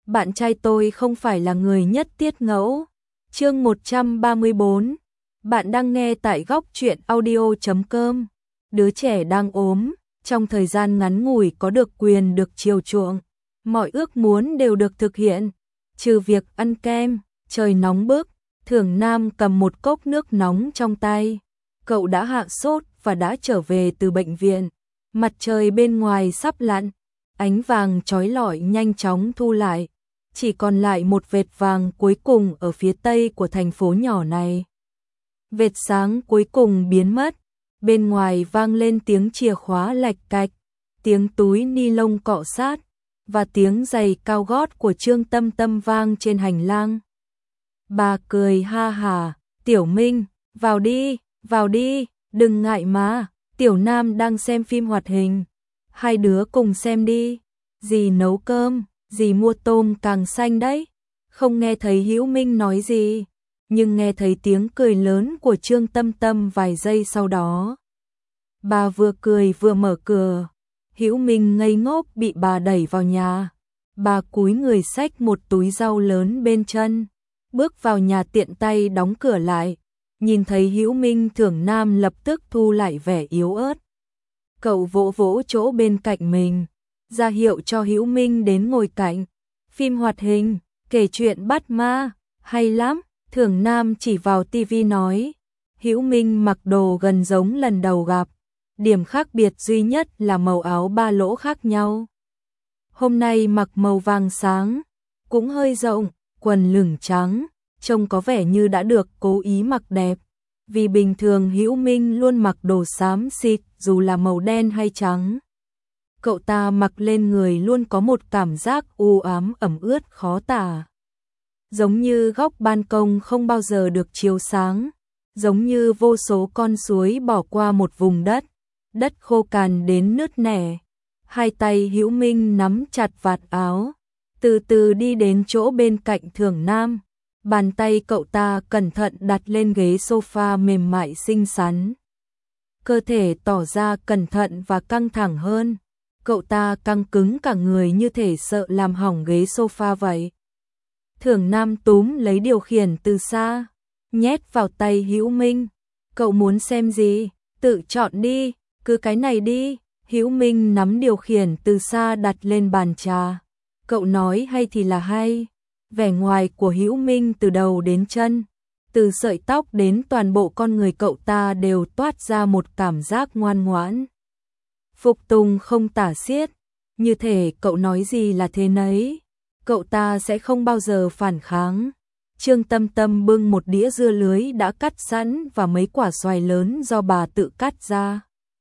bạn trai tôi không phải là người nhất tiết ngẫu. Chương 134. Bạn đang nghe tại góc truyện audio.com. Đứa trẻ đang ốm, trong thời gian ngắn ngủi có được quyền được chiều chuộng, mọi ước muốn đều được thực hiện, trừ việc ăn kem. Trời nóng bức, Thường Nam cầm một cốc nước nóng trong tay. Cậu đã hạ sốt và đã trở về từ bệnh viện. Mặt trời bên ngoài sắp lặn, ánh vàng chói lọi nhanh chóng thu lại, chỉ còn lại một vệt vàng cuối cùng ở phía tây của thành phố nhỏ này. Vệt sáng cuối cùng biến mất, bên ngoài vang lên tiếng chìa khóa lạch cạch, tiếng túi ni lông cọ sát và tiếng giày cao gót của Trương Tâm Tâm vang trên hành lang. Bà cười ha hả, "Tiểu Minh, vào đi, đừng ngại mà, Tiểu Nam đang xem phim hoạt hình, hai đứa cùng xem đi, dì nấu cơm, dì mua tôm càng xanh đấy." Không nghe thấy Hữu Minh nói gì, nhưng nghe thấy tiếng cười lớn của Trương Tâm Tâm vài giây sau đó. Bà vừa cười vừa mở cửa, Hữu Minh ngây ngốc bị bà đẩy vào nhà. Bà cúi người xách một túi rau lớn bên chân, bước vào nhà tiện tay đóng cửa lại. Nhìn thấy Hữu Minh, Thường Nam lập tức thu lại vẻ yếu ớt. Cậu vỗ vỗ chỗ bên cạnh mình, ra hiệu cho Hữu Minh đến ngồi cạnh. "Phim hoạt hình, kể chuyện bắt ma, hay lắm." Thường Nam chỉ vào tivi nói. Hữu Minh mặc đồ gần giống lần đầu gặp, điểm khác biệt duy nhất là màu áo ba lỗ khác nhau. Hôm nay mặc màu vàng sáng, cũng hơi rộng, quần lửng trắng, trông có vẻ như đã được cố ý mặc đẹp. Vì bình thường Hữu Minh luôn mặc đồ xám xịt dù là màu đen hay trắng. Cậu ta mặc lên người luôn có một cảm giác u ám ẩm ướt khó tả. Giống như góc ban công không bao giờ được chiếu sáng, giống như vô số con suối bỏ qua một vùng đất, đất khô cằn đến nứt nẻ. Hai tay Hữu Minh nắm chặt vạt áo, từ từ đi đến chỗ bên cạnh Thường Nam. Bàn tay cậu ta cẩn thận đặt lên ghế sofa mềm mại xinh xắn. Cơ thể tỏ ra cẩn thận và căng thẳng hơn. Cậu ta căng cứng cả người như thể sợ làm hỏng ghế sofa vậy. Thường Nam túm lấy điều khiển từ xa, nhét vào tay Hữu Minh. "Cậu muốn xem gì? Tự chọn đi, cứ cái này đi." Hữu Minh nắm điều khiển từ xa đặt lên bàn trà. "Cậu nói hay thì là hay." Vẻ ngoài của Hữu Minh từ đầu đến chân, từ sợi tóc đến toàn bộ con người cậu ta đều toát ra một cảm giác ngoan ngoãn, phục tùng không tả xiết, như thể cậu nói gì là thế nấy, cậu ta sẽ không bao giờ phản kháng. Trương Tâm Tâm bưng một đĩa dưa lưới đã cắt sẵn và mấy quả xoài lớn do bà tự cắt ra.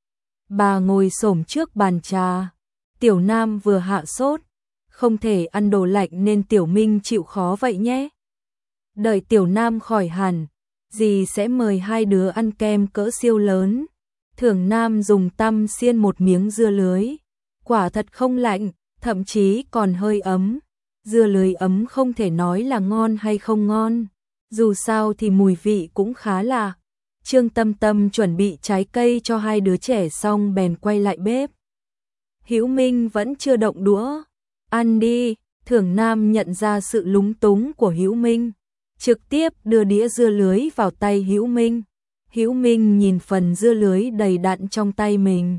Bà ngồi xổm trước bàn trà. "Tiểu Nam vừa hạ sốt, không thể ăn đồ lạnh nên Tiểu Minh chịu khó vậy nhé. Đợi Tiểu Nam khỏi hẳn, dì sẽ mời hai đứa ăn kem cỡ siêu lớn." Thường Nam dùng tăm xiên một miếng dưa lưới. Quả thật không lạnh, thậm chí còn hơi ấm. Dưa lưới ấm không thể nói là ngon hay không ngon, dù sao thì mùi vị cũng khá lạ. Trương Tâm Tâm chuẩn bị trái cây cho hai đứa trẻ xong bèn quay lại bếp. Hữu Minh vẫn chưa động đũa. "Ăn đi." Thường Nam nhận ra sự lúng túng của Hữu Minh, trực tiếp đưa đĩa dưa lưới vào tay Hữu Minh. Hữu Minh nhìn phần dưa lưới đầy đặn trong tay mình.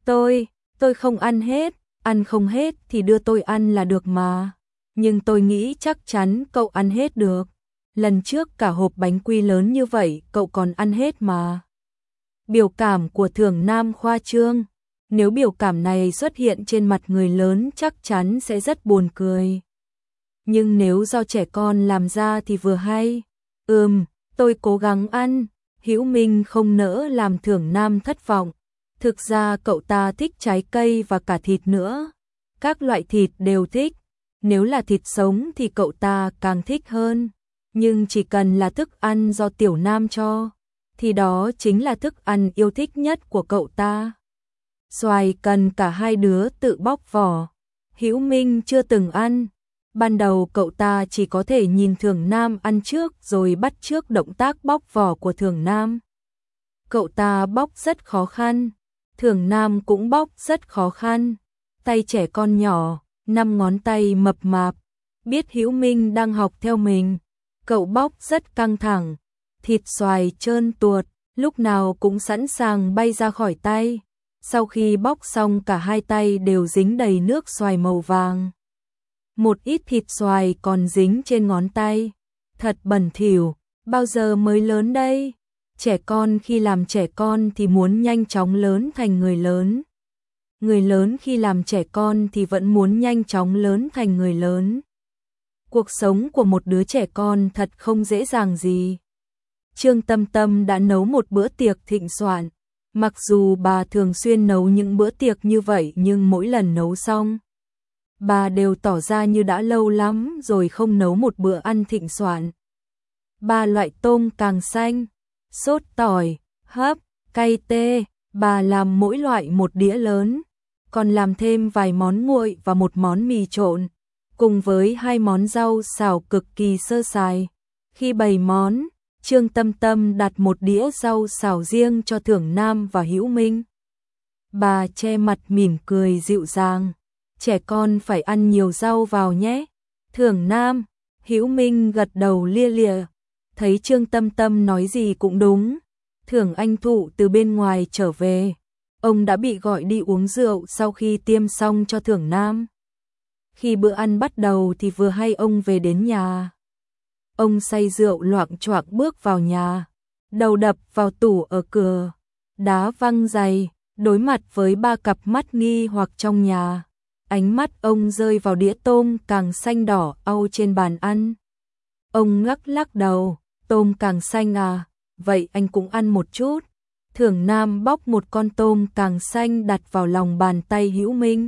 Tôi không ăn hết, ăn không hết thì đưa tôi ăn là được mà. Nhưng tôi nghĩ chắc chắn cậu ăn hết được. Lần trước cả hộp bánh quy lớn như vậy cậu còn ăn hết mà." Biểu cảm của Thường Nam khoa trương. Nếu biểu cảm này xuất hiện trên mặt người lớn chắc chắn sẽ rất buồn cười. Nhưng nếu do trẻ con làm ra thì vừa hay. Tôi cố gắng ăn." Hữu Minh không nỡ làm Thường Nam thất vọng. Thực ra cậu ta thích trái cây và cả thịt nữa. Các loại thịt đều thích. Nếu là thịt sống thì cậu ta càng thích hơn. Nhưng chỉ cần là thức ăn do Tiểu Nam cho, thì đó chính là thức ăn yêu thích nhất của cậu ta. Xoài cần cả hai đứa tự bóc vỏ. Hữu Minh chưa từng ăn. Ban đầu cậu ta chỉ có thể nhìn Thường Nam ăn trước rồi bắt chước động tác bóc vỏ của Thường Nam. Cậu ta bóc rất khó khăn, Thường Nam cũng bóc rất khó khăn. Tay trẻ con nhỏ, 5 ngón tay mập mạp, biết Hữu Minh đang học theo mình, cậu bóc rất căng thẳng, thịt xoài trơn tuột, lúc nào cũng sẵn sàng bay ra khỏi tay. Sau khi bóc xong cả hai tay đều dính đầy nước xoài màu vàng. Một ít thịt xoài còn dính trên ngón tay. Thật bẩn thỉu, bao giờ mới lớn đây? Trẻ con khi làm trẻ con thì muốn nhanh chóng lớn thành người lớn. Người lớn khi làm trẻ con thì vẫn muốn nhanh chóng lớn thành người lớn. Cuộc sống của một đứa trẻ con thật không dễ dàng gì. Trương Tâm Tâm đã nấu một bữa tiệc thịnh soạn. Mặc dù bà thường xuyên nấu những bữa tiệc như vậy nhưng mỗi lần nấu xong, bà đều tỏ ra như đã lâu lắm rồi không nấu một bữa ăn thịnh soạn. 3 loại tôm càng xanh, sốt tỏi, hấp, cay tê, bà làm mỗi loại một đĩa lớn, còn làm thêm vài món nguội và một món mì trộn, cùng với 2 món rau xào cực kỳ sơ sài. Khi bày món, Trương Tâm Tâm đặt một đĩa rau xào riêng cho Thưởng Nam và Hữu Minh. Bà che mặt mỉm cười dịu dàng, trẻ con phải ăn nhiều rau vào nhé. Thưởng Nam, Hữu Minh gật đầu lia lịa, thấy Trương Tâm Tâm nói gì cũng đúng. Thưởng Anh Thụ từ bên ngoài trở về, ông đã bị gọi đi uống rượu sau khi tiêm xong cho Thưởng Nam. Khi bữa ăn bắt đầu thì vừa hay ông về đến nhà. Ông say rượu loạng choạng bước vào nhà, đầu đập vào tủ ở cửa, đá văng giày, đối mặt với 3 cặp mắt nghi hoặc trong nhà. Ánh mắt ông rơi vào đĩa tôm càng xanh đỏ au trên bàn ăn. Ông lắc đầu, tôm càng xanh à, vậy anh cũng ăn một chút. Thưởng Nam bóc một con tôm càng xanh đặt vào lòng bàn tay Hữu Minh.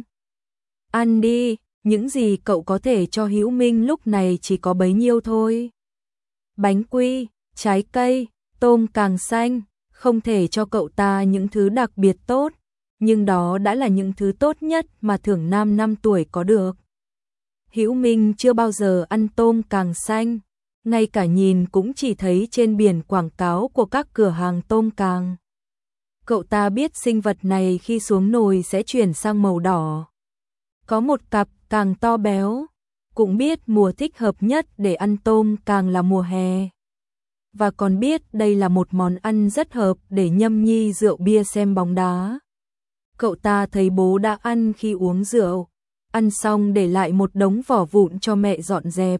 Ăn đi, những gì cậu có thể cho Hữu Minh lúc này chỉ có bấy nhiêu thôi. Bánh quy, trái cây, tôm càng xanh, không thể cho cậu ta những thứ đặc biệt tốt, nhưng đó đã là những thứ tốt nhất mà Thưởng Nam 5 tuổi có được. Hữu Minh chưa bao giờ ăn tôm càng xanh, ngay cả nhìn cũng chỉ thấy trên biển quảng cáo của các cửa hàng tôm càng. Cậu ta biết sinh vật này khi xuống nồi sẽ chuyển sang màu đỏ. Có một cặp càng to béo, cũng biết mùa thích hợp nhất để ăn tôm càng là mùa hè. Và còn biết đây là một món ăn rất hợp để nhâm nhi rượu bia xem bóng đá. Cậu ta thấy bố đã ăn khi uống rượu, ăn xong để lại một đống vỏ vụn cho mẹ dọn dẹp.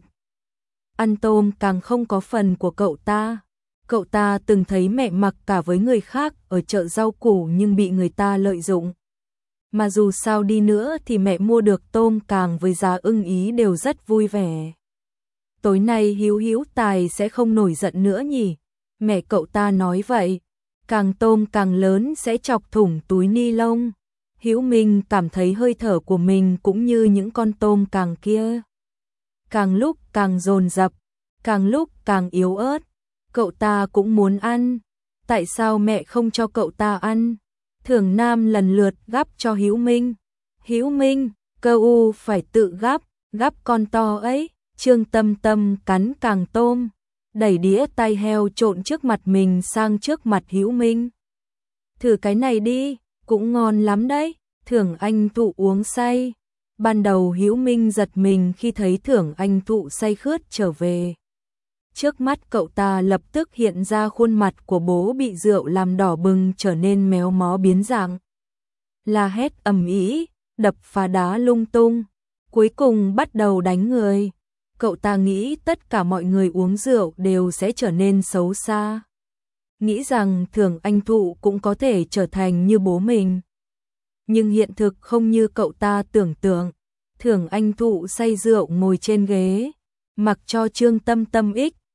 Ăn tôm càng không có phần của cậu ta. Cậu ta từng thấy mẹ mặc cả với người khác ở chợ rau củ nhưng bị người ta lợi dụng. Mà dù sao đi nữa thì mẹ mua được tôm càng với giá ưng ý đều rất vui vẻ. Tối nay Hữu Tài sẽ không nổi giận nữa nhỉ? Mẹ cậu ta nói vậy. Càng tôm càng lớn sẽ chọc thủng túi ni lông. Hữu Minh cảm thấy hơi thở của mình cũng như những con tôm càng kia. Càng lúc càng dồn dập, càng lúc càng yếu ớt. Cậu ta cũng muốn ăn. Tại sao mẹ không cho cậu ta ăn? Thưởng Nam lần lượt gắp cho Hữu Minh. Hữu Minh, cơ u phải tự gắp con to ấy. Trương Tâm Tâm cắn càng tôm, đẩy đĩa tai heo trộn trước mặt mình sang trước mặt Hữu Minh. Thử cái này đi, cũng ngon lắm đấy. Thưởng Anh Thụ uống say. Ban đầu Hữu Minh giật mình khi thấy Thưởng Anh Thụ say khướt trở về. Trước mắt cậu ta lập tức hiện ra khuôn mặt của bố bị rượu làm đỏ bừng trở nên méo mó biến dạng. La hét ầm ĩ, đập phá đá lung tung, cuối cùng bắt đầu đánh người. Cậu ta nghĩ tất cả mọi người uống rượu đều sẽ trở nên xấu xa. Nghĩ rằng Thưởng Anh Thụ cũng có thể trở thành như bố mình. Nhưng hiện thực không như cậu ta tưởng tượng. Thưởng Anh Thụ say rượu ngồi trên ghế, mặc cho Trương Tâm Tâm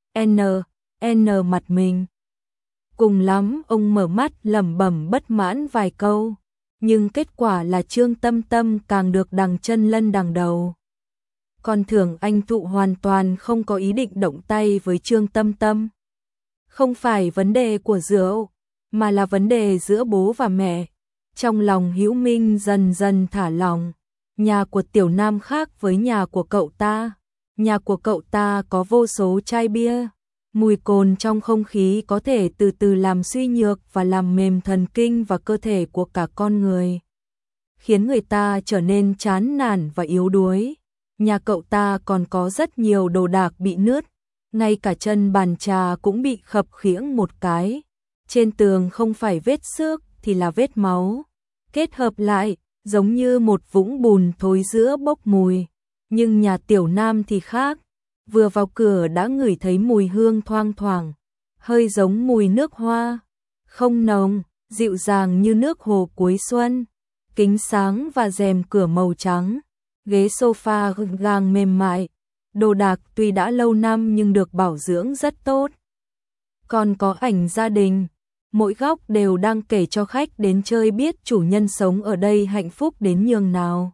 n mặt mình. Cùng lắm ông mở mắt lẩm bẩm bất mãn vài câu, nhưng kết quả là Trương Tâm Tâm càng được đằng chân lân đằng đầu. Còn Thưởng Anh Thụ hoàn toàn không có ý định động tay với Trương Tâm Tâm. Không phải vấn đề của rượu, mà là vấn đề giữa bố và mẹ. Trong lòng Hữu Minh dần dần thả lỏng. Nhà của Tiểu Nam khác với nhà của cậu ta. Nhà của cậu ta có vô số chai bia. Mùi cồn trong không khí có thể từ từ làm suy nhược và làm mềm thần kinh và cơ thể của cả con người, khiến người ta trở nên chán nản và yếu đuối. nhà cậu ta còn có rất nhiều đồ đạc bị nứt, ngay cả chân bàn trà cũng bị khập khiễng một cái. Trên tường không phải vết xước thì là vết máu, kết hợp lại giống như một vũng bùn thối rữa bốc mùi. Nhưng nhà Tiểu Nam thì khác, vừa vào cửa đã ngửi thấy mùi hương thoang thoảng, hơi giống mùi nước hoa, không nồng, dịu dàng như nước hồ cuối xuân. Kính sáng và rèm cửa màu trắng, ghế sofa gừng gàng mềm mại, đồ đạc tuy đã lâu năm nhưng được bảo dưỡng rất tốt. Còn có ảnh gia đình, mỗi góc đều đang kể cho khách đến chơi biết chủ nhân sống ở đây hạnh phúc đến nhường nào.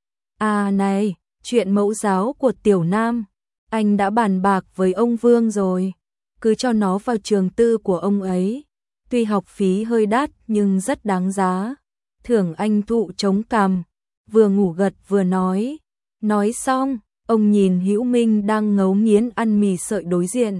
À này, chuyện mẫu giáo của Tiểu Nam, anh đã bàn bạc với ông Vương rồi, cứ cho nó vào trường tư của ông ấy. Tuy học phí hơi đắt nhưng rất đáng giá. Thưởng Anh Thụ chống cằm, vừa ngủ gật vừa nói. Nói xong, ông nhìn Hữu Minh đang ngấu nghiến ăn mì sợi đối diện.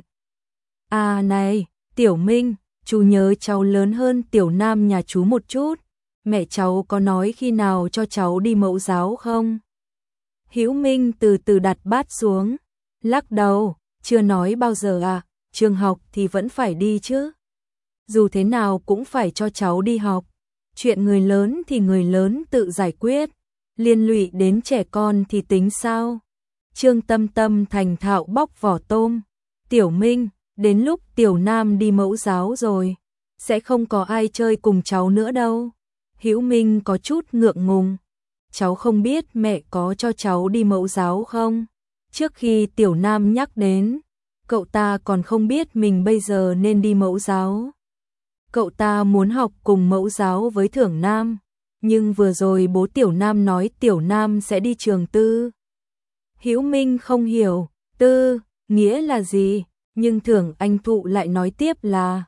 À này, Tiểu Minh, chú nhớ cháu lớn hơn Tiểu Nam nhà chú một chút. Mẹ cháu có nói khi nào cho cháu đi mẫu giáo không? Hữu Minh từ từ đặt bát xuống, lắc đầu, chưa nói bao giờ à, trường học thì vẫn phải đi chứ. Dù thế nào cũng phải cho cháu đi học. Chuyện người lớn thì người lớn tự giải quyết, liên lụy đến trẻ con thì tính sao? Trương Tâm Tâm thành thạo bóc vỏ tôm. Tiểu Minh, đến lúc Tiểu Nam đi mẫu giáo rồi, sẽ không có ai chơi cùng cháu nữa đâu. Hữu Minh có chút ngượng ngùng. Cháu không biết mẹ có cho cháu đi mẫu giáo không? Trước khi Tiểu Nam nhắc đến, cậu ta còn không biết mình bây giờ nên đi mẫu giáo. Cậu ta muốn học cùng mẫu giáo với Thưởng Nam, nhưng vừa rồi bố Tiểu Nam nói Tiểu Nam sẽ đi trường tư. Hữu Minh không hiểu, tư, nghĩa là gì, nhưng Thưởng Anh Thụ lại nói tiếp là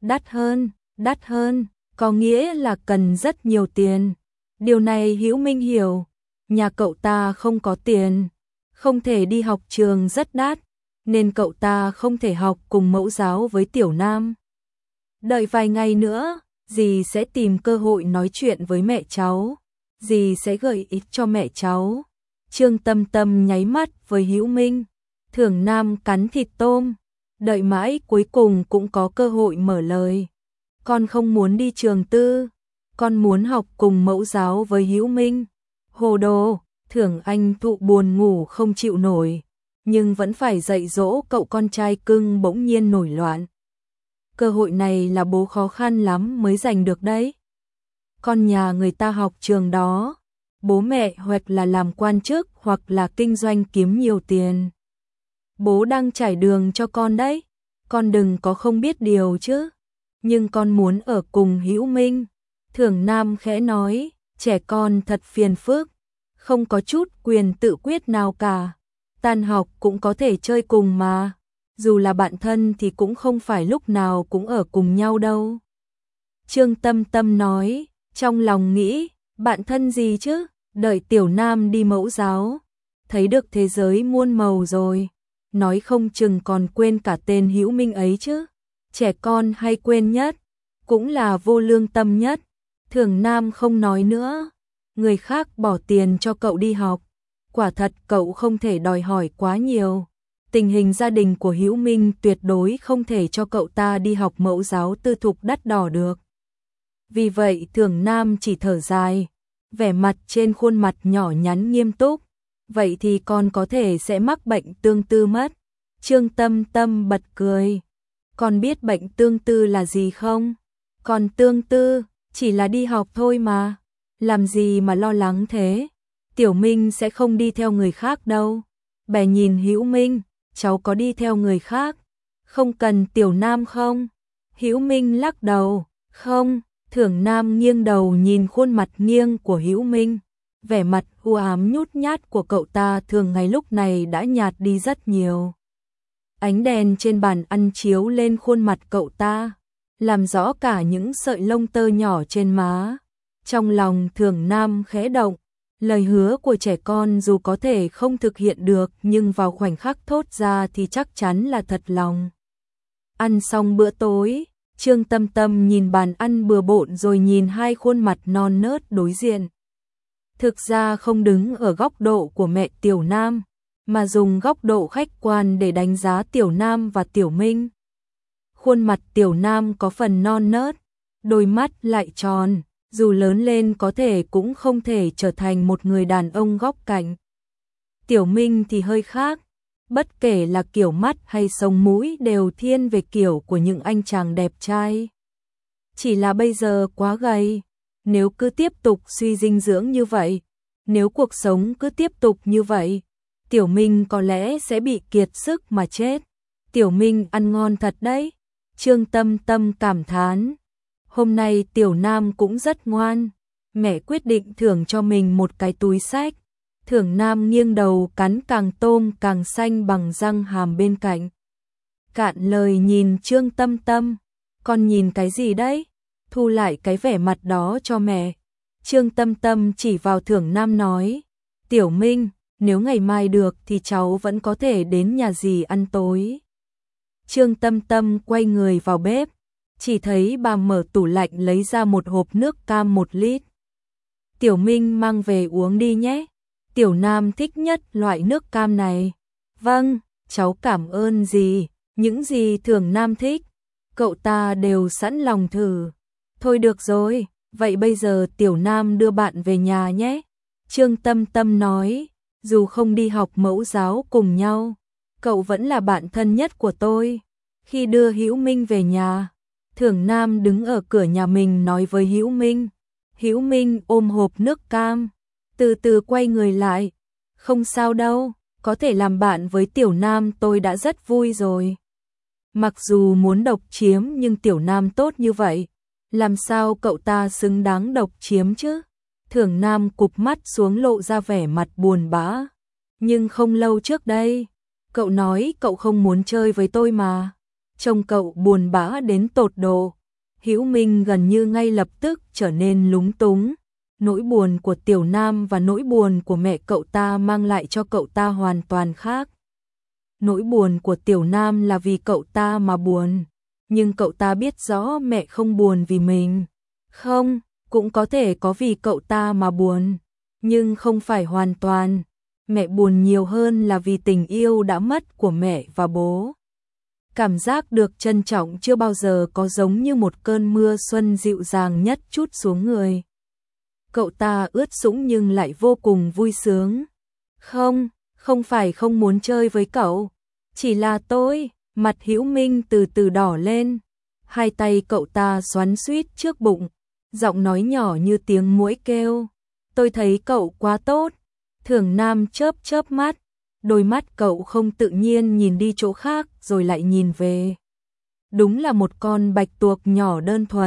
đắt hơn, có nghĩa là cần rất nhiều tiền. Điều này Hữu Minh hiểu, nhà cậu ta không có tiền, không thể đi học trường rất đắt, nên cậu ta không thể học cùng mẫu giáo với Tiểu Nam. Đợi vài ngày nữa, dì sẽ tìm cơ hội nói chuyện với mẹ cháu, dì sẽ gợi ý cho mẹ cháu. Trương Tâm Tâm nháy mắt với Hữu Minh, Thưởng Nam cắn thịt tôm, đợi mãi cuối cùng cũng có cơ hội mở lời. Con không muốn đi trường tư, con muốn học cùng mẫu giáo với Hữu Minh. Hồ đồ, Thưởng Anh Thụ buồn ngủ không chịu nổi, nhưng vẫn phải dạy dỗ cậu con trai cưng bỗng nhiên nổi loạn. Cơ hội này là bố khó khăn lắm mới giành được đấy. Con nhà người ta học trường đó, bố mẹ hoặc là làm quan chức hoặc là kinh doanh kiếm nhiều tiền. Bố đang trải đường cho con đấy, con đừng có không biết điều chứ. Nhưng con muốn ở cùng Hữu Minh. Thưởng Nam khẽ nói, trẻ con thật phiền phức, không có chút quyền tự quyết nào cả. Tan học cũng có thể chơi cùng mà. Dù là bạn thân thì cũng không phải lúc nào cũng ở cùng nhau đâu. Trương Tâm Tâm nói, trong lòng nghĩ, bạn thân gì chứ, đợi Tiểu Nam đi mẫu giáo, thấy được thế giới muôn màu rồi, nói không chừng còn quên cả tên Hữu Minh ấy chứ. Trẻ con hay quên nhất, cũng là vô lương tâm nhất. Thưởng Nam không nói nữa, người khác bỏ tiền cho cậu đi học, quả thật cậu không thể đòi hỏi quá nhiều. Tình hình gia đình của Hữu Minh tuyệt đối không thể cho cậu ta đi học mẫu giáo tư thục đắt đỏ được. Vì vậy Thưởng Nam chỉ thở dài, vẻ mặt trên khuôn mặt nhỏ nhắn nghiêm túc. Vậy thì con có thể sẽ mắc bệnh tương tư mất. Trương Tâm Tâm bật cười. Con biết bệnh tương tư là gì không? Còn tương tư, chỉ là đi học thôi mà. Làm gì mà lo lắng thế? Tiểu Minh sẽ không đi theo người khác đâu. Bè nhìn Hữu Minh, cháu có đi theo người khác? Không cần Tiểu Nam không? Hữu Minh lắc đầu, không. Thưởng Nam nghiêng đầu nhìn khuôn mặt nghiêng của Hữu Minh. Vẻ mặt u ám nhút nhát của cậu ta thường ngày lúc này đã nhạt đi rất nhiều. Ánh đèn trên bàn ăn chiếu lên khuôn mặt cậu ta, làm rõ cả những sợi lông tơ nhỏ trên má. Trong lòng Thưởng Nam khẽ động, lời hứa của trẻ con dù có thể không thực hiện được nhưng vào khoảnh khắc thốt ra thì chắc chắn là thật lòng. Ăn xong bữa tối, Trương Tâm Tâm nhìn bàn ăn bừa bộn rồi nhìn hai khuôn mặt non nớt đối diện. Thực ra không đứng ở góc độ của mẹ Tiểu Nam, mà dùng góc độ khách quan để đánh giá Tiểu Nam và Tiểu Minh. Khuôn mặt Tiểu Nam có phần non nớt, đôi mắt lại tròn, dù lớn lên có thể cũng không thể trở thành một người đàn ông góc cạnh. Tiểu Minh thì hơi khác, bất kể là kiểu mắt hay sống mũi đều thiên về kiểu của những anh chàng đẹp trai. Chỉ là bây giờ quá gầy, nếu cứ tiếp tục suy dinh dưỡng như vậy, nếu cuộc sống cứ tiếp tục như vậy, Tiểu Minh có lẽ sẽ bị kiệt sức mà chết. Tiểu Minh ăn ngon thật đấy, Trương Tâm Tâm cảm thán. Hôm nay Tiểu Nam cũng rất ngoan, mẹ quyết định thưởng cho mình một cái túi xách. Thưởng Nam nghiêng đầu cắn càng tôm càng xanh bằng răng hàm bên cạnh. Cạn lời nhìn Trương Tâm Tâm, con nhìn cái gì đấy? Thu lại cái vẻ mặt đó cho mẹ. Trương Tâm Tâm chỉ vào Thưởng Nam nói, Tiểu Minh, nếu ngày mai được thì cháu vẫn có thể đến nhà dì ăn tối. Trương Tâm Tâm quay người vào bếp, chỉ thấy bà mở tủ lạnh lấy ra một hộp nước cam 1 lít. Tiểu Minh mang về uống đi nhé. Tiểu Nam thích nhất loại nước cam này. Vâng, cháu cảm ơn dì, những gì Thưởng Nam thích, cậu ta đều sẵn lòng thử. Thôi được rồi, vậy bây giờ Tiểu Nam đưa bạn về nhà nhé. Trương Tâm Tâm nói, dù không đi học mẫu giáo cùng nhau, cậu vẫn là bạn thân nhất của tôi. Khi đưa Hữu Minh về nhà, Thưởng Nam đứng ở cửa nhà mình nói với Hữu Minh. Hữu Minh ôm hộp nước cam, từ từ quay người lại. Không sao đâu, có thể làm bạn với Tiểu Nam tôi đã rất vui rồi. Mặc dù muốn độc chiếm nhưng Tiểu Nam tốt như vậy, làm sao cậu ta xứng đáng độc chiếm chứ? Thưởng Nam cụp mắt xuống lộ ra vẻ mặt buồn bã. Nhưng không lâu trước đây, cậu nói cậu không muốn chơi với tôi mà. Trông cậu buồn bã đến tột độ. Hữu Minh gần như ngay lập tức trở nên lúng túng. Nỗi buồn của Tiểu Nam và nỗi buồn của mẹ cậu ta mang lại cho cậu ta hoàn toàn khác. Nỗi buồn của Tiểu Nam là vì cậu ta mà buồn, nhưng cậu ta biết rõ mẹ không buồn vì mình. Không, cũng có thể có vì cậu ta mà buồn, nhưng không phải hoàn toàn. Mẹ buồn nhiều hơn là vì tình yêu đã mất của mẹ và bố. Cảm giác được trân trọng chưa bao giờ có giống như một cơn mưa xuân dịu dàng nhất trút xuống người. Cậu ta ướt sũng nhưng lại vô cùng vui sướng. Không, không phải không muốn chơi với cậu, chỉ là tôi. Mặt Hữu Minh từ từ đỏ lên, hai tay cậu ta xoắn xuýt trước bụng, giọng nói nhỏ như tiếng muỗi kêu. Tôi thấy cậu quá tốt. Thưởng Nam chớp chớp mắt, đôi mắt cậu không tự nhiên nhìn đi chỗ khác rồi lại nhìn về. Đúng là một con bạch tuộc nhỏ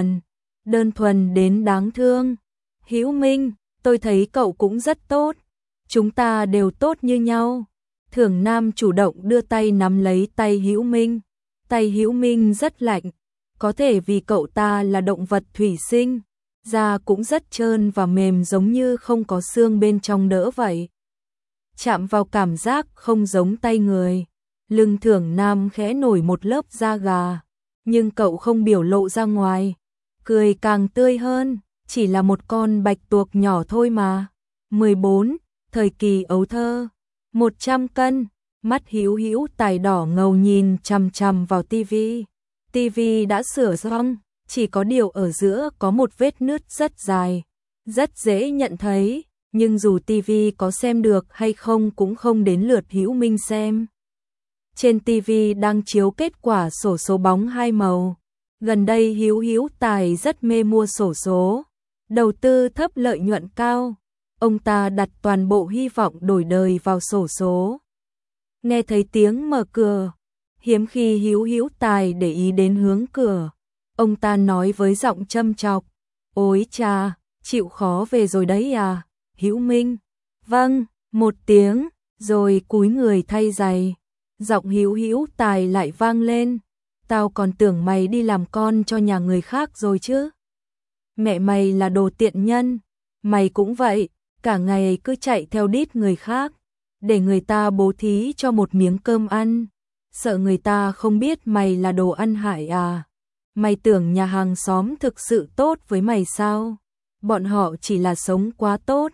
đơn thuần đến đáng thương. Hữu Minh, tôi thấy cậu cũng rất tốt, chúng ta đều tốt như nhau. Thưởng Nam chủ động đưa tay nắm lấy tay Hữu Minh. Tay Hữu Minh rất lạnh, có thể vì cậu ta là động vật thủy sinh, da cũng rất trơn và mềm giống như không có xương bên trong đỡ vậy. Chạm vào cảm giác không giống tay người. Lưng Thưởng Nam khẽ nổi một lớp da gà, nhưng cậu không biểu lộ ra ngoài, cười càng tươi hơn, chỉ là một con bạch tuộc nhỏ thôi mà. 14. Thời kỳ ấu thơ. 100 cân. Mắt Hữu Tài đỏ ngầu nhìn chằm chằm vào tivi. Tivi đã sửa xong, chỉ có điều ở giữa có một vết nứt rất dài, rất dễ nhận thấy, nhưng dù tivi có xem được hay không cũng không đến lượt Hữu Minh xem. Trên tivi đang chiếu kết quả xổ số bóng 2 màu. Gần đây Hữu Tài rất mê mua xổ số, đầu tư thấp lợi nhuận cao. Ông ta đặt toàn bộ hy vọng đổi đời vào xổ số. Nghe thấy tiếng mở cửa, hiếm khi Hữu Tài để ý đến hướng cửa. Ông ta nói với giọng châm chọc, ôi cha, chịu khó về rồi đấy à, Hữu Minh. Vâng, một tiếng, rồi cúi người thay giày. Giọng Hữu Tài lại vang lên, tao còn tưởng mày đi làm con cho nhà người khác rồi chứ. Mẹ mày là đồ tiện nhân, mày cũng vậy, cả ngày cứ chạy theo đít người khác, để người ta bố thí cho một miếng cơm ăn. Sợ người ta không biết mày là đồ ăn hại à? Mày tưởng nhà hàng xóm thực sự tốt với mày sao? Bọn họ chỉ là sống quá tốt,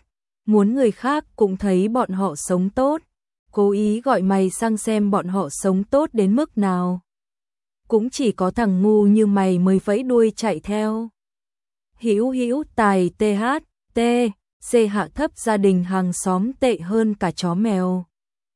muốn người khác cũng thấy bọn họ sống tốt, cố ý gọi mày sang xem bọn họ sống tốt đến mức nào. Cũng chỉ có thằng ngu như mày mới vẫy đuôi chạy theo. Hữu Hữu Tài THT C hạ thấp gia đình hàng xóm tệ hơn cả chó mèo.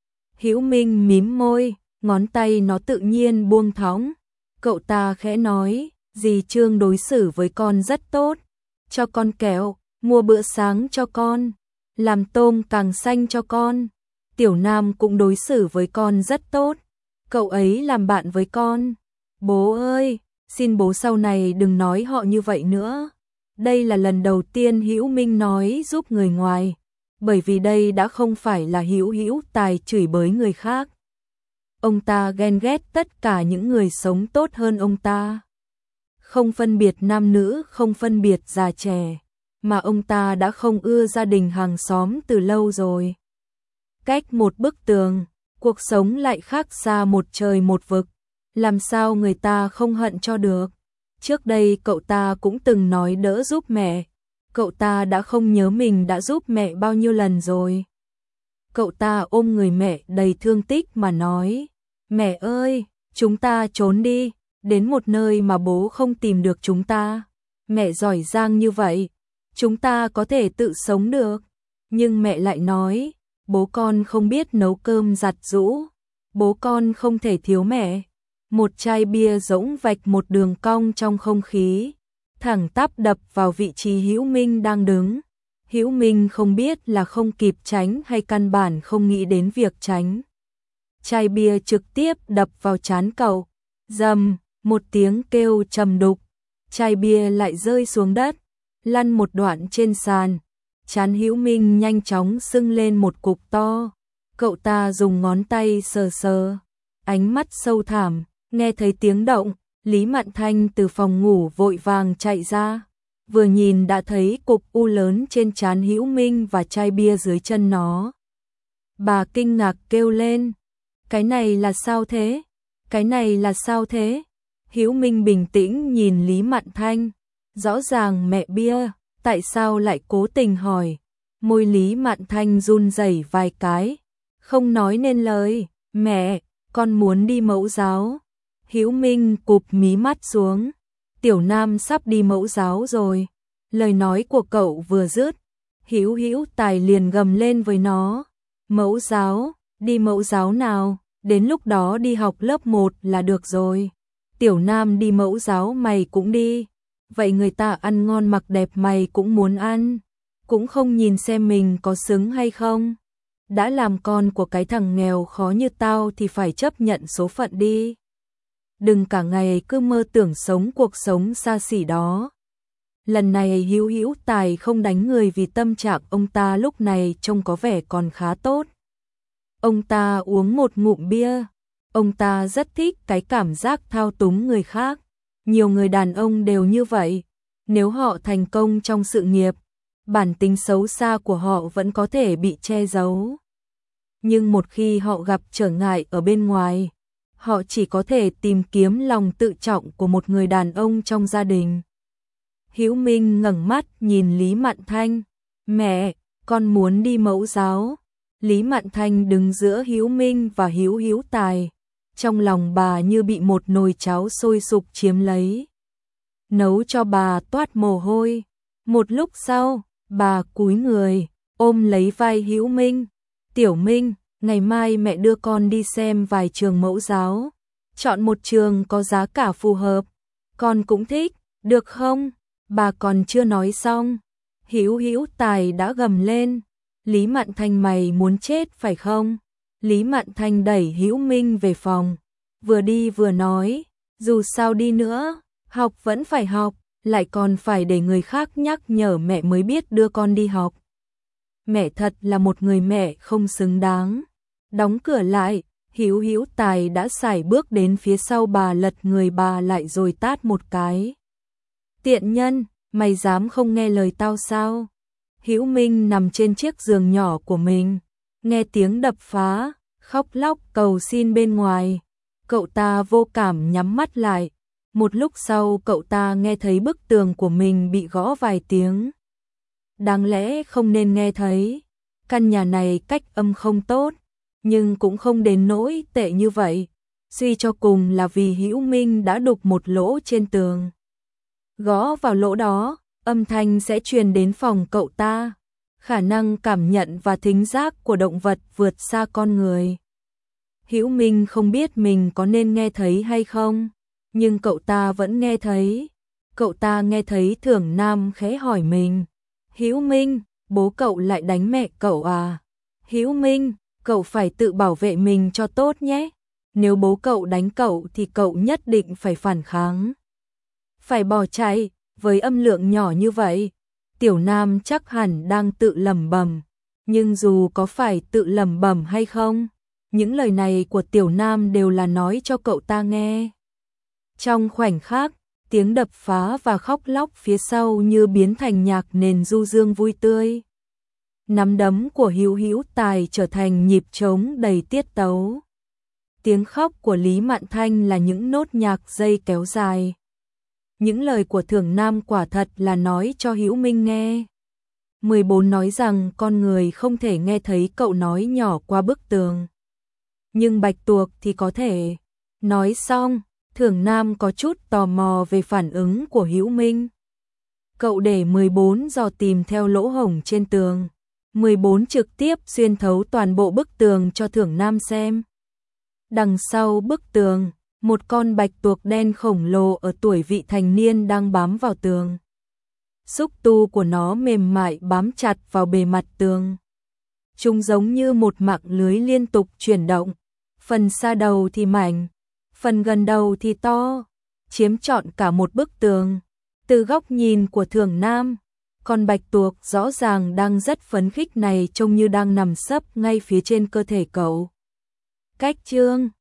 Hữu Minh mím môi, ngón tay nó tự nhiên buông thõng. Cậu ta khẽ nói, dì Trương đối xử với con rất tốt, cho con kẹo, mua bữa sáng cho con, làm tôm càng xanh cho con. Tiểu Nam cũng đối xử với con rất tốt, cậu ấy làm bạn với con. Bố ơi, xin bố sau này đừng nói họ như vậy nữa. Đây là lần đầu tiên Hữu Minh nói giúp người ngoài, bởi vì đây đã không phải là Hữu Hữu Tài chửi bới người khác. Ông ta ghen ghét tất cả những người sống tốt hơn ông ta. Không phân biệt nam nữ, không phân biệt già trẻ, mà ông ta đã không ưa gia đình hàng xóm từ lâu rồi. Cách một bức tường, cuộc sống lại khác xa một trời một vực, làm sao người ta không hận cho được. Trước đây cậu ta cũng từng nói đỡ giúp mẹ, cậu ta đã không nhớ mình đã giúp mẹ bao nhiêu lần rồi. Cậu ta ôm người mẹ đầy thương tích mà nói, mẹ ơi, chúng ta trốn đi, đến một nơi mà bố không tìm được chúng ta. Mẹ giỏi giang như vậy, chúng ta có thể tự sống được. Nhưng mẹ lại nói, bố con không biết nấu cơm giặt giũ, bố con không thể thiếu mẹ. Một chai bia rỗng vạch một đường cong trong không khí, thẳng tắp đập vào vị trí Hữu Minh đang đứng. Hữu Minh không biết là không kịp tránh hay căn bản không nghĩ đến việc tránh. Chai bia trực tiếp đập vào trán cậu. Rầm, một tiếng kêu trầm đục, chai bia lại rơi xuống đất, lăn một đoạn trên sàn. Trán Hữu Minh nhanh chóng sưng lên một cục to. Cậu ta dùng ngón tay sờ sờ, ánh mắt sâu thẳm. Nghe thấy tiếng động, Lý Mạn Thanh từ phòng ngủ vội vàng chạy ra, vừa nhìn đã thấy cục u lớn trên trán Hữu Minh và chai bia dưới chân nó. Bà kinh ngạc kêu lên, cái này là sao thế? Cái này là sao thế? Hữu Minh bình tĩnh nhìn Lý Mạn Thanh, rõ ràng mẹ bia, tại sao lại cố tình hỏi? Môi Lý Mạn Thanh run rẩy vài cái, không nói nên lời. Mẹ, con muốn đi mẫu giáo. Hữu Minh cụp mí mắt xuống. Tiểu Nam sắp đi mẫu giáo rồi. Lời nói của cậu vừa dứt, Hữu Hữu Tài liền gầm lên với nó. Mẫu giáo, đi mẫu giáo nào, đến lúc đó đi học lớp 1 là được rồi. Tiểu Nam đi mẫu giáo mày cũng đi. Vậy người ta ăn ngon mặc đẹp mày cũng muốn ăn, cũng không nhìn xem mình có xứng hay không. Đã làm con của cái thằng nghèo khó như tao thì phải chấp nhận số phận đi. Đừng cả ngày cứ mơ tưởng sống cuộc sống xa xỉ đó. Lần này Hữu Hữu Tài không đánh người vì tâm trạng ông ta lúc này trông có vẻ còn khá tốt. Ông ta uống một ngụm bia. Ông ta rất thích cái cảm giác thao túng người khác. Nhiều người đàn ông đều như vậy. Nếu họ thành công trong sự nghiệp, bản tính xấu xa của họ vẫn có thể bị che giấu. Nhưng một khi họ gặp trở ngại ở bên ngoài, họ chỉ có thể tìm kiếm lòng tự trọng của một người đàn ông trong gia đình. Hữu Minh ngẩng mắt nhìn Lý Mạn Thanh. Mẹ, con muốn đi mẫu giáo. Lý Mạn Thanh đứng giữa Hữu Minh và Hữu Hữu Tài. Trong lòng bà như bị một nồi cháo sôi sục chiếm lấy. Nấu cho bà toát mồ hôi. Một lúc sau, bà cúi người, ôm lấy vai Hữu Minh. Tiểu Minh, ngày mai mẹ đưa con đi xem vài trường mẫu giáo. Chọn một trường có giá cả phù hợp. Con cũng thích, được không? Bà còn chưa nói xong. Hữu Hữu Tài đã gầm lên. Lý Mạn Thanh mày muốn chết phải không? Lý Mạn Thanh đẩy Hữu Minh về phòng. Vừa đi vừa nói, dù sao đi nữa, học vẫn phải học, lại còn phải để người khác nhắc nhở mẹ mới biết đưa con đi học. Mẹ thật là một người mẹ không xứng đáng. Đóng cửa lại, Hữu Hữu Tài đã sải bước đến phía sau bà, lật người bà lại rồi tát một cái. Tiện nhân, mày dám không nghe lời tao sao? Hữu Minh nằm trên chiếc giường nhỏ của mình, nghe tiếng đập phá, khóc lóc cầu xin bên ngoài. Cậu ta vô cảm nhắm mắt lại. Một lúc sau cậu ta nghe thấy bức tường của mình bị gõ vài tiếng. đáng lẽ không nên nghe thấy. Căn nhà này cách âm không tốt, nhưng cũng không đến nỗi tệ như vậy. Suy cho cùng là vì Hữu Minh đã đục một lỗ trên tường. Gõ vào lỗ đó, âm thanh sẽ truyền đến phòng cậu ta. Khả năng cảm nhận và thính giác của động vật vượt xa con người. Hữu Minh không biết mình có nên nghe thấy hay không, nhưng cậu ta vẫn nghe thấy. Cậu ta nghe thấy Thưởng Nam khẽ hỏi mình: Hữu Minh, bố cậu lại đánh mẹ cậu à? Hữu Minh, cậu phải tự bảo vệ mình cho tốt nhé. Nếu bố cậu đánh cậu thì cậu nhất định phải phản kháng. Phải bỏ chạy. Với âm lượng nhỏ như vậy, Tiểu Nam chắc hẳn đang tự lẩm bẩm. Nhưng dù có phải tự lẩm bẩm hay không, những lời này của Tiểu Nam đều là nói cho cậu ta nghe. Trong khoảnh khắc, tiếng đập phá và khóc lóc phía sau như biến thành nhạc nền du dương vui tươi. Nắm đấm của Hữu Tài trở thành nhịp trống đầy tiết tấu. Tiếng khóc của Lý Mạn Thanh là những nốt nhạc dây kéo dài. Những lời của Thưởng Nam quả thật là nói cho Hữu Minh nghe. 14 nói rằng con người không thể nghe thấy cậu nói nhỏ qua bức tường. Nhưng Bạch Tuộc thì có thể. Nói xong, Thưởng Nam có chút tò mò về phản ứng của Hữu Minh. Cậu để 14 dò tìm theo lỗ hổng trên tường. 14 trực tiếp xuyên thấu toàn bộ bức tường cho Thưởng Nam xem. Đằng sau bức tường, một con bạch tuộc đen khổng lồ ở tuổi vị thành niên đang bám vào tường. Xúc tu của nó mềm mại bám chặt vào bề mặt tường. Chúng giống như một mạng lưới liên tục chuyển động. Phần xa đầu thì mảnh, phần gần đầu thì to, chiếm trọn cả một bức tường. Từ góc nhìn của Thưởng Nam, con bạch tuộc rõ ràng đang rất phấn khích này trông như đang nằm sấp ngay phía trên cơ thể cậu. Cách chương